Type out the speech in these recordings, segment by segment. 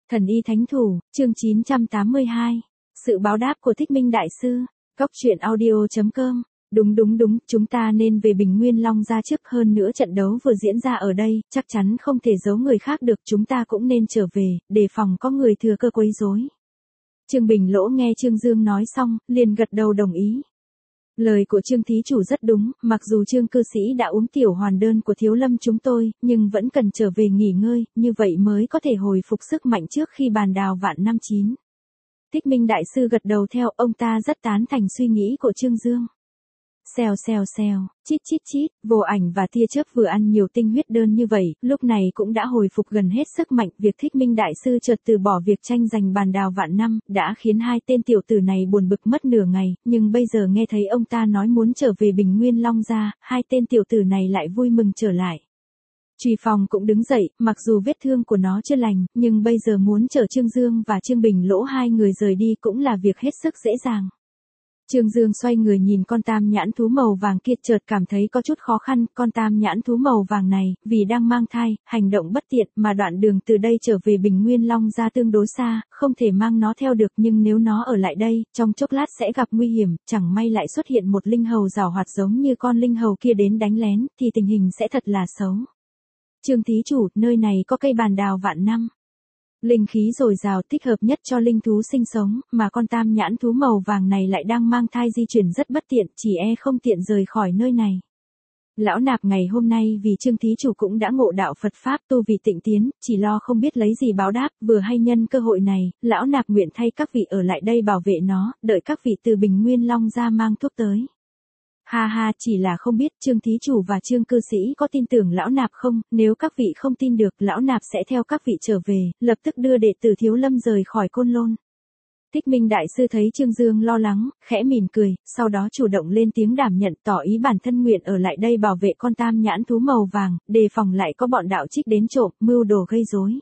Thần y thánh thủ, chương 982. Sự báo đáp của Thích Minh Đại Sư. Góc truyện audio.com. Đúng, chúng ta nên về Bình Nguyên Long ra trước, hơn nữa trận đấu vừa diễn ra ở đây, chắc chắn không thể giấu người khác được, chúng ta cũng nên trở về, đề phòng có người thừa cơ quấy rối. Trương Bình Lỗ nghe Trương Dương nói xong, liền gật đầu đồng ý. Lời của Trương thí chủ rất đúng, mặc dù Trương cư sĩ đã uống tiểu hoàn đơn của Thiếu Lâm chúng tôi, nhưng vẫn cần trở về nghỉ ngơi, như vậy mới có thể hồi phục sức mạnh trước khi bàn đào vạn năm chín. Thích Minh Đại Sư gật đầu theo, ông ta rất tán thành suy nghĩ của Trương Dương. Xèo, chít, Vô Ảnh và Tia Chớp vừa ăn nhiều tinh huyết đơn như vậy, lúc này cũng đã hồi phục gần hết sức mạnh, việc Thích Minh Đại Sư chợt từ bỏ việc tranh giành bàn đào vạn năm, đã khiến hai tên tiểu tử này buồn bực mất nửa ngày, nhưng bây giờ nghe thấy ông ta nói muốn trở về Bình Nguyên Long ra, hai tên tiểu tử này lại vui mừng trở lại. Truy Phong cũng đứng dậy, mặc dù vết thương của nó chưa lành, nhưng bây giờ muốn chở Trương Dương và Trương Bình Lỗ hai người rời đi cũng là việc hết sức dễ dàng. Trương Dương xoay người nhìn con tam nhãn thú màu vàng kia, chợt cảm thấy có chút khó khăn, con tam nhãn thú màu vàng này, vì đang mang thai, hành động bất tiện, mà đoạn đường từ đây trở về Bình Nguyên Long ra tương đối xa, không thể mang nó theo được, nhưng nếu nó ở lại đây, trong chốc lát sẽ gặp nguy hiểm, chẳng may lại xuất hiện một linh hầu giảo hoạt giống như con linh hầu kia đến đánh lén, thì tình hình sẽ thật là xấu. Trương thí chủ, nơi này có cây bàn đào vạn năm. Linh khí dồi dào, thích hợp nhất cho linh thú sinh sống, mà con tam nhãn thú màu vàng này lại đang mang thai, di chuyển rất bất tiện, chỉ không tiện rời khỏi nơi này. Lão Nạp ngày hôm nay vì Trương thí chủ cũng đã ngộ đạo Phật Pháp, tu vì tịnh tiến, chỉ lo không biết lấy gì báo đáp, vừa hay nhân cơ hội này, Lão Nạp nguyện thay các vị ở lại đây bảo vệ nó, đợi các vị từ Bình Nguyên Long ra mang thuốc tới. Ha, chỉ là không biết Trương thí chủ và Trương cư sĩ có tin tưởng Lão Nạp không, nếu các vị không tin được, Lão Nạp sẽ theo các vị trở về, lập tức đưa đệ tử Thiếu Lâm rời khỏi Côn Lôn. Thích Minh Đại Sư thấy Trương Dương lo lắng, khẽ mỉm cười, sau đó chủ động lên tiếng đảm nhận, tỏ ý bản thân nguyện ở lại đây bảo vệ con tam nhãn thú màu vàng, đề phòng lại có bọn đạo trích đến trộm, mưu đồ gây rối.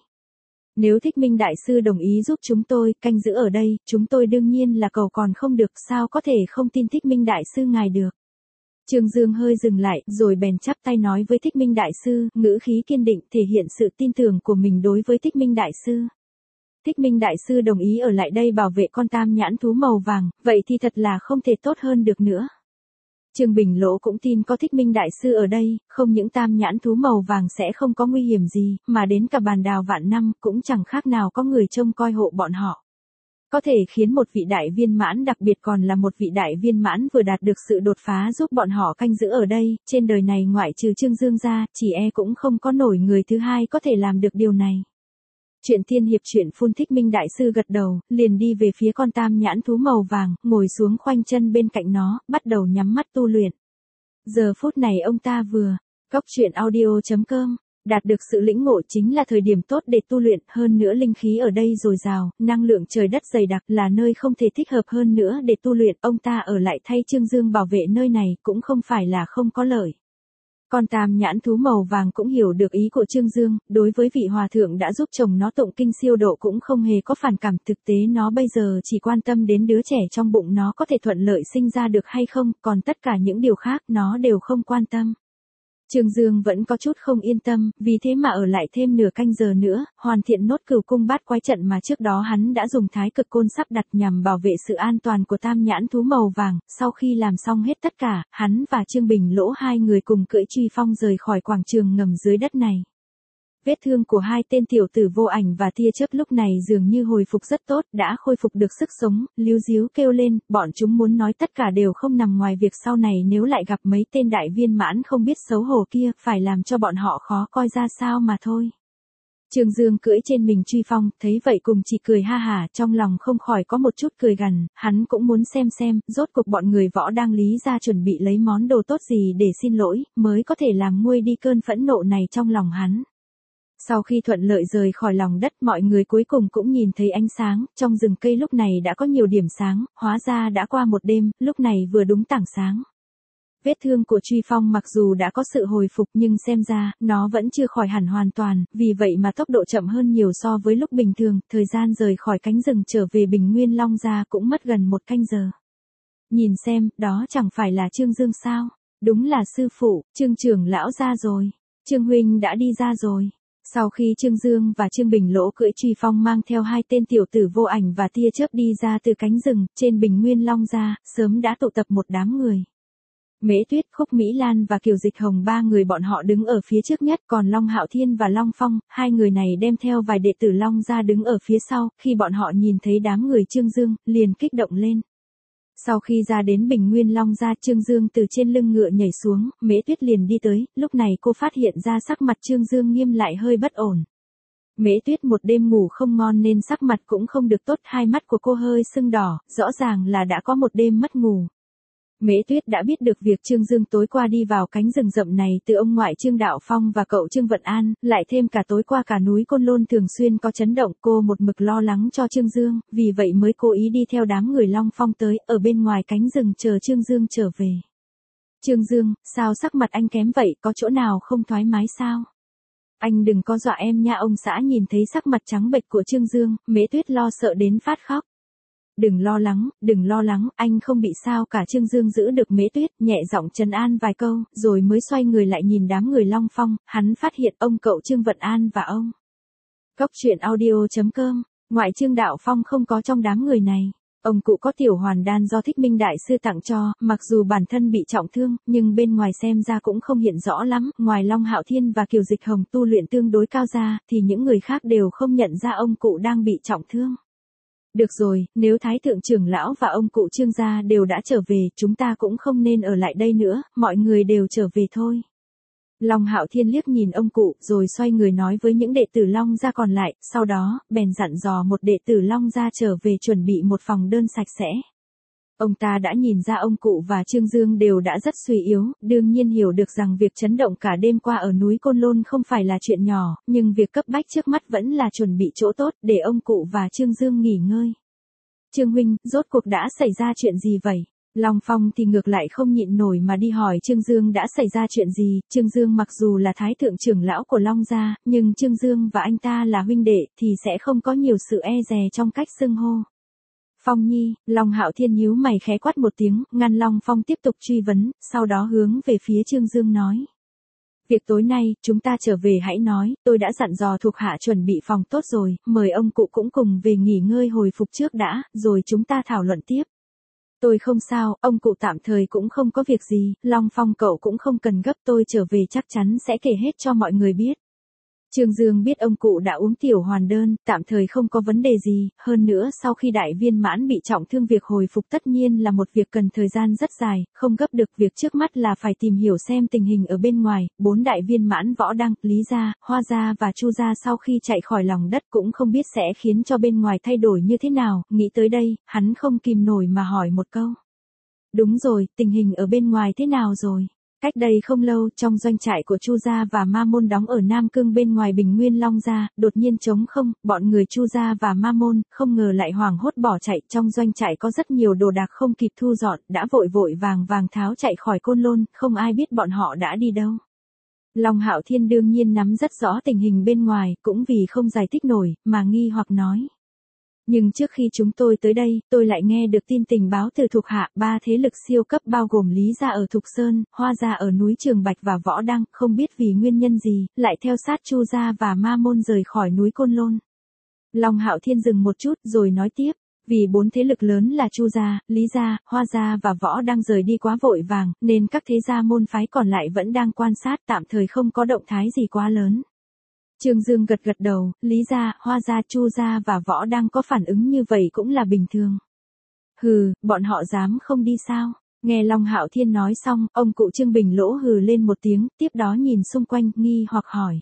Nếu Thích Minh Đại Sư đồng ý giúp chúng tôi, canh giữ ở đây, chúng tôi đương nhiên là cầu còn không được, sao có thể không tin Thích Minh Đại Sư ngài được. Trương Dương hơi dừng lại, rồi bèn chắp tay nói với Thích Minh Đại Sư, ngữ khí kiên định, thể hiện sự tin tưởng của mình đối với Thích Minh Đại Sư. Thích Minh Đại Sư đồng ý ở lại đây bảo vệ con tam nhãn thú màu vàng, vậy thì thật là không thể tốt hơn được nữa. Trương Bình Lỗ cũng tin có Thích Minh Đại Sư ở đây, không những tam nhãn thú màu vàng sẽ không có nguy hiểm gì, mà đến cả bàn đào vạn năm cũng chẳng khác nào có người trông coi hộ bọn họ. Có thể khiến một vị đại viên mãn, đặc biệt còn là một vị đại viên mãn vừa đạt được sự đột phá, giúp bọn họ canh giữ ở đây, trên đời này ngoại trừ Trương Dương ra, chỉ cũng không có nổi người thứ hai có thể làm được điều này. Chuyện tiên hiệp chuyện phun. Thích Minh Đại Sư gật đầu, liền đi về phía con tam nhãn thú màu vàng, ngồi xuống khoanh chân bên cạnh nó, bắt đầu nhắm mắt tu luyện. Giờ phút này ông ta vừa, góc truyện audio.com, đạt được sự lĩnh ngộ, chính là thời điểm tốt để tu luyện, hơn nữa linh khí ở đây dồi dào, năng lượng trời đất dày đặc, là nơi không thể thích hợp hơn nữa để tu luyện, ông ta ở lại thay Trương Dương bảo vệ nơi này cũng không phải là không có lợi. Con tam nhãn thú màu vàng cũng hiểu được ý của Trương Dương, đối với vị hòa thượng đã giúp chồng nó tụng kinh siêu độ cũng không hề có phản cảm, thực tế nó bây giờ chỉ quan tâm đến đứa trẻ trong bụng nó có thể thuận lợi sinh ra được hay không, còn tất cả những điều khác nó đều không quan tâm. Trương Dương vẫn có chút không yên tâm, vì thế mà ở lại thêm nửa canh giờ nữa, hoàn thiện nốt Cửu Cung Bát Quái trận mà trước đó hắn đã dùng Thái Cực Côn sắp đặt nhằm bảo vệ sự an toàn của tam nhãn thú màu vàng. Sau khi làm xong hết tất cả, hắn và Trương Bình Lỗ hai người cùng cưỡi Truy Phong rời khỏi quảng trường ngầm dưới đất này. Vết thương của hai tên tiểu tử Vô Ảnh và Tia Chớp lúc này dường như hồi phục rất tốt, đã khôi phục được sức sống, líu díu kêu lên, bọn chúng muốn nói tất cả đều không nằm ngoài việc sau này nếu lại gặp mấy tên đại viên mãn không biết xấu hổ kia, phải làm cho bọn họ khó coi ra sao mà thôi. Trương Dương cưỡi trên mình Truy Phong, thấy vậy cùng chỉ cười ha hả, trong lòng không khỏi có một chút cười gằn, hắn cũng muốn xem, rốt cuộc bọn người Võ đang lý ra chuẩn bị lấy món đồ tốt gì để xin lỗi, mới có thể làm nguôi đi cơn phẫn nộ này trong lòng hắn. Sau khi thuận lợi rời khỏi lòng đất, mọi người cuối cùng cũng nhìn thấy ánh sáng, trong rừng cây lúc này đã có nhiều điểm sáng, hóa ra đã qua một đêm, lúc này vừa đúng tảng sáng. Vết thương của Truy Phong mặc dù đã có sự hồi phục nhưng xem ra, nó vẫn chưa khỏi hẳn hoàn toàn, vì vậy mà tốc độ chậm hơn nhiều so với lúc bình thường, thời gian rời khỏi cánh rừng trở về Bình Nguyên Long ra cũng mất gần 1 canh giờ. Nhìn xem, đó chẳng phải là Trương Dương sao? Đúng là sư phụ, Trương trưởng lão ra rồi. Trương huynh đã đi ra rồi. Sau khi Trương Dương và Trương Bình Lỗ cưỡi truy phong mang theo hai tên tiểu tử vô ảnh và tia chớp đi ra từ cánh rừng, trên Bình Nguyên Long Gia, sớm đã tụ tập một đám người. Mễ Tuyết, Khúc Mỹ Lan và Kiều Dịch Hồng ba người bọn họ đứng ở phía trước nhất, còn Long Hạo Thiên và Long Phong, hai người này đem theo vài đệ tử Long Gia đứng ở phía sau, khi bọn họ nhìn thấy đám người Trương Dương, liền kích động lên. Sau khi ra đến Bình Nguyên Long Gia, Trương Dương từ trên lưng ngựa nhảy xuống, Mễ Tuyết liền đi tới, lúc này cô phát hiện ra sắc mặt Trương Dương nghiêm lại hơi bất ổn. Mễ Tuyết một đêm ngủ không ngon nên sắc mặt cũng không được tốt, hai mắt của cô hơi sưng đỏ, rõ ràng là đã có một đêm mất ngủ. Mễ Tuyết đã biết được việc Trương Dương tối qua đi vào cánh rừng rậm này từ ông ngoại Trương Đạo Phong và cậu Trương Vận An, lại thêm cả tối qua cả núi Côn Lôn thường xuyên có chấn động, cô một mực lo lắng cho Trương Dương, vì vậy mới cố ý đi theo đám người Long Phong tới, ở bên ngoài cánh rừng chờ Trương Dương trở về. Trương Dương, sao sắc mặt anh kém vậy, có chỗ nào không thoải mái sao? Anh đừng có dọa em nha. Ông xã nhìn thấy sắc mặt trắng bệch của Trương Dương, Mễ Tuyết lo sợ đến phát khóc. Đừng lo lắng, anh không bị sao cả. Trương Dương giữ được Mễ Tuyết, nhẹ giọng trấn an vài câu, rồi mới xoay người lại nhìn đám người Long Phong, hắn phát hiện ông cậu Trương Vận An và ông Cóc Truyện Audio.com, ngoại Trương Đạo Phong không có trong đám người này. Ông cụ có tiểu hoàn đan do Thích Minh Đại Sư tặng cho, mặc dù bản thân bị trọng thương, nhưng bên ngoài xem ra cũng không hiện rõ lắm, ngoài Long Hạo Thiên và Kiều Dịch Hồng tu luyện tương đối cao ra, thì những người khác đều không nhận ra ông cụ đang bị trọng thương. Được rồi, nếu Thái Thượng trưởng lão và ông cụ Trương gia đều đã trở về, chúng ta cũng không nên ở lại đây nữa, mọi người đều trở về thôi. Long Hạo Thiên liếc nhìn ông cụ, rồi xoay người nói với những đệ tử Long gia còn lại, sau đó, bèn dặn dò một đệ tử Long gia trở về chuẩn bị một phòng đơn sạch sẽ. Ông ta đã nhìn ra ông cụ và Trương Dương đều đã rất suy yếu, đương nhiên hiểu được rằng việc chấn động cả đêm qua ở núi Côn Lôn không phải là chuyện nhỏ, nhưng việc cấp bách trước mắt vẫn là chuẩn bị chỗ tốt để ông cụ và Trương Dương nghỉ ngơi. Trương huynh, rốt cuộc đã xảy ra chuyện gì vậy? Long Phong thì ngược lại không nhịn nổi mà đi hỏi Trương Dương đã xảy ra chuyện gì. Trương Dương mặc dù là Thái Thượng trưởng lão của Long gia, nhưng Trương Dương và anh ta là huynh đệ thì sẽ không có nhiều sự e dè trong cách xưng hô. Phong nhi, Long Hạo Thiên nhíu mày khẽ quát một tiếng, ngăn Long Phong tiếp tục truy vấn, sau đó hướng về phía Trương Dương nói. Việc tối nay, chúng ta trở về hãy nói, tôi đã dặn dò thuộc hạ chuẩn bị phòng tốt rồi, mời ông cụ cũng cùng về nghỉ ngơi hồi phục trước đã, rồi chúng ta thảo luận tiếp. Tôi không sao, ông cụ tạm thời cũng không có việc gì, Long Phong cậu cũng không cần gấp, tôi trở về chắc chắn sẽ kể hết cho mọi người biết. Trương Dương biết ông cụ đã uống tiểu hoàn đơn, tạm thời không có vấn đề gì, hơn nữa sau khi đại viên mãn bị trọng thương việc hồi phục tất nhiên là một việc cần thời gian rất dài, không gấp được, việc trước mắt là phải tìm hiểu xem tình hình ở bên ngoài. 4 đại viên mãn Võ Đăng, Lý Gia, Hoa Gia và Chu Gia sau khi chạy khỏi lòng đất cũng không biết sẽ khiến cho bên ngoài thay đổi như thế nào, nghĩ tới đây, hắn không kìm nổi mà hỏi một câu. Đúng rồi, tình hình ở bên ngoài thế nào rồi? Cách đây không lâu, trong doanh trại của Chu gia và Ma Môn đóng ở Nam Cương bên ngoài Bình Nguyên Long gia, đột nhiên trống không, bọn người Chu gia và Ma Môn không ngờ lại hoảng hốt bỏ chạy, trong doanh trại có rất nhiều đồ đạc không kịp thu dọn, đã vội vội vàng vàng tháo chạy khỏi Côn Lôn, không ai biết bọn họ đã đi đâu. Long Hạo Thiên đương nhiên nắm rất rõ tình hình bên ngoài, cũng vì không giải thích nổi, mà nghi hoặc nói. Nhưng trước khi chúng tôi tới đây, tôi lại nghe được tin tình báo từ thuộc hạ, 3 thế lực siêu cấp bao gồm Lý gia ở Thục Sơn, Hoa gia ở núi Trường Bạch và Võ Đăng, không biết vì nguyên nhân gì, lại theo sát Chu gia và Ma Môn rời khỏi núi Côn Lôn. Long Hạo Thiên dừng một chút rồi nói tiếp, vì 4 thế lực lớn là Chu gia, Lý gia, Hoa gia và Võ Đăng rời đi quá vội vàng, nên các thế gia môn phái còn lại vẫn đang quan sát, tạm thời không có động thái gì quá lớn. Trương Dương gật gật đầu, Lý gia, Hoa gia, Chu gia và Võ Đăng có phản ứng như vậy cũng là bình thường. Hừ, bọn họ dám không đi sao? Nghe Long Hạo Thiên nói xong, ông cụ Trương Bình Lỗ hừ lên một tiếng, tiếp đó nhìn xung quanh, nghi hoặc hỏi.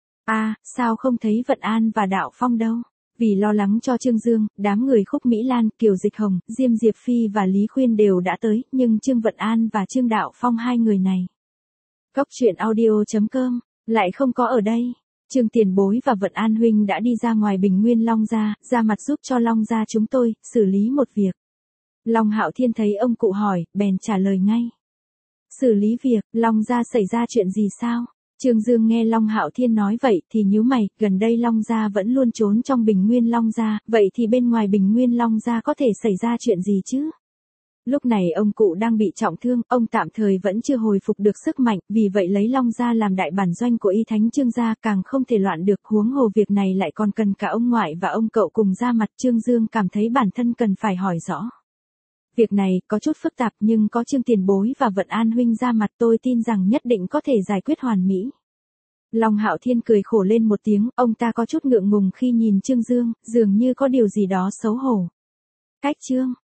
Sao không thấy Vận An và Đạo Phong đâu? Vì lo lắng cho Trương Dương, đám người Khúc Mỹ Lan, Kiều Dịch Hồng, Diêm Diệp Phi và Lý Khuyên đều đã tới, nhưng Trương Vận An và Trương Đạo Phong hai người này. Cóc Truyện Audio.com, lại không có ở đây. Trương Tiền Bối và Vận An huynh đã đi ra ngoài Bình Nguyên Long gia, ra mặt giúp cho Long gia chúng tôi xử lý một việc. Long Hạo Thiên thấy ông cụ hỏi, bèn trả lời ngay. Xử lý việc, Long gia xảy ra chuyện gì sao? Trương Dương nghe Long Hạo Thiên nói vậy thì nhíu mày, gần đây Long gia vẫn luôn trốn trong Bình Nguyên Long gia, vậy thì bên ngoài Bình Nguyên Long gia có thể xảy ra chuyện gì chứ? Lúc này ông cụ đang bị trọng thương, ông tạm thời vẫn chưa hồi phục được sức mạnh, vì vậy lấy Long gia làm đại bản doanh của Y Thánh Trương gia càng không thể loạn được, huống hồ việc này lại còn cần cả ông ngoại và ông cậu cùng ra mặt. Trương Dương cảm thấy bản thân cần phải hỏi rõ. Việc này có chút phức tạp nhưng có Trương tiền bối và Vận An huynh ra mặt, tôi tin rằng nhất định có thể giải quyết hoàn mỹ. Long Hạo Thiên cười khổ lên một tiếng, ông ta có chút ngượng ngùng khi nhìn Trương Dương, dường như có điều gì đó xấu hổ. Cách Trương